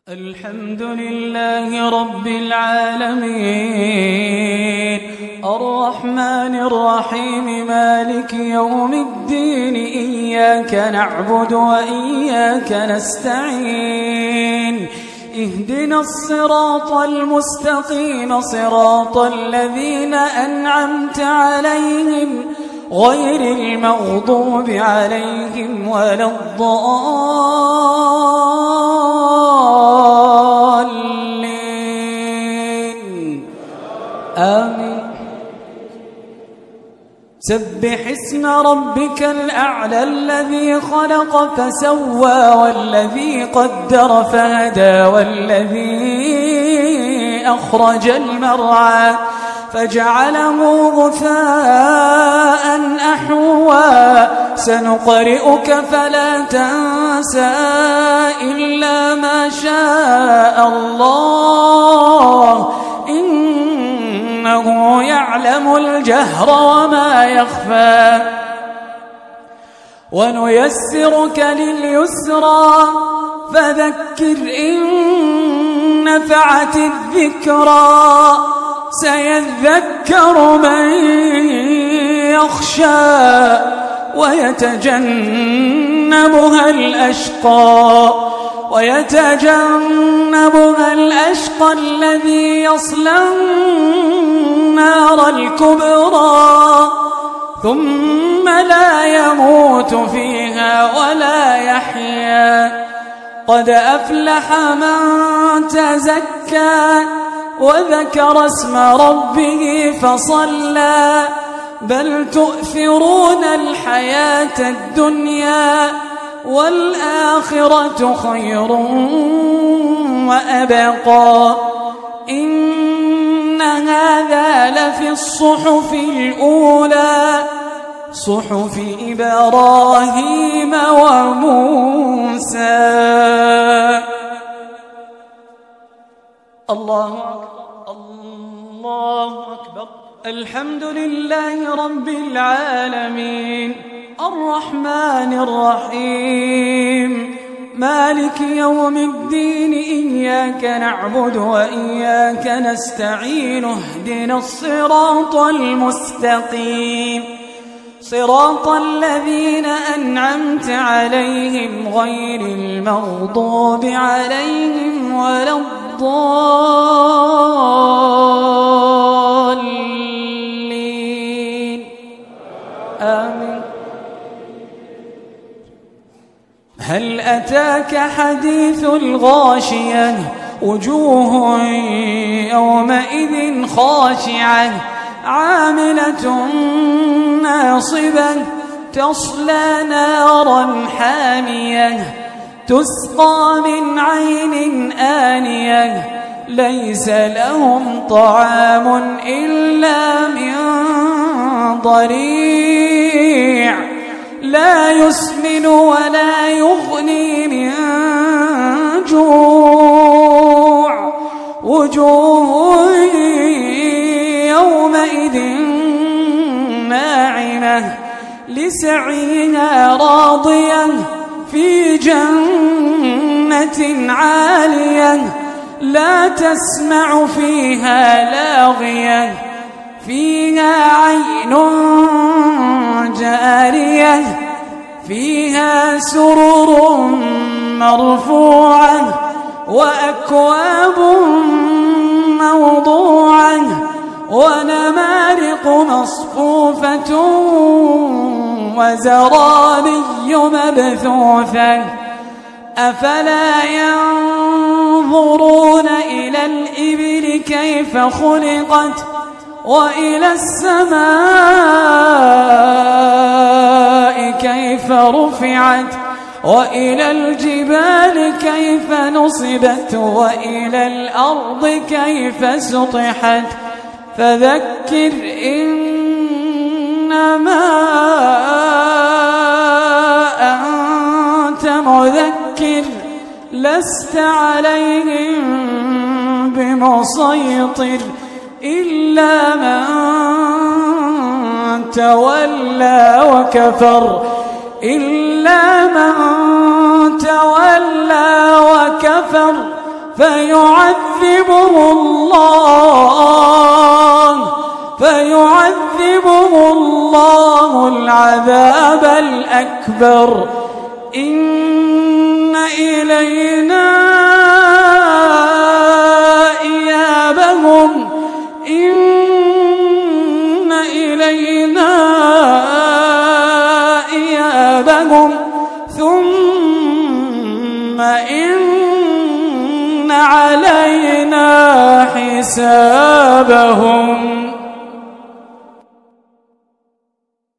الحمد لله رب العالمين الرحمن الرحيم مالك يوم الدين إياك نعبد وإياك نستعين اهدنا الصراط المستقيم صراط الذين أنعمت عليهم غير المغضوب عليهم ولا الضالين آمين. سبح اسم ربك الأعلى الذي خلق فسوى والذي قدر فهدى والذي أخرج المرعى فجعله غثاء أحوى سنقرئك فلا تنسى إلا ما شاء الله إنه يعلم الجهر وما يخفى ونيسرك لليسرى فذكر إن نفعت الذكرى سيذكر من يخشى ويتجنبها الأشقى الذي يصلى النار الكبرى ثم لا يموت فيها ولا يحيا قد أفلح من تزكى وذكر اسم ربه فصلى بل تؤثرون الحياة الدنيا والآخرة خير وأبقى إن هذا لفي الصحف الأولى صحف إبراهيم وموسى. الله أكبر الله أكبر. الحمد لله رب العالمين الرحمن الرحيم مالك يوم الدين إياك نعبد وإياك نستعين اهدنا الصراط المستقيم صراط الذين أنعمت عليهم غير المغضوب عليهم ولا الضالين آمين. هل أتاك حديث الغاشية وجوه يومئذ خاشعة عاملة ناصبة تصلى نارا حامية تسقى من عين آنية ليس لهم طعام إلا من ضريع لا يسمن ولا يغني من جوع وجوه يومئذ ناعمة لسعيها راضية في جنة عالية لا تسمع فيها لاغية فيها عين جارية فيها سرر مرفوعة وأكواب موضوعة ونمارق مصفوفة وزرابي مبثوثة أفلا ينظرون إلى الإبل كيف خلقت وإلى السماء كيف رفعت وإلى الجبال كيف نصبت وإلى الأرض كيف سطحت فذكر إنما أنت مذكر لست عليهم بمسيطر إلا من تولى وكفر إلا من تولى وكفر فيعذبه الله العذاب الأكبر. إن إلينا إيابهم ثم إن علينا حسابهم.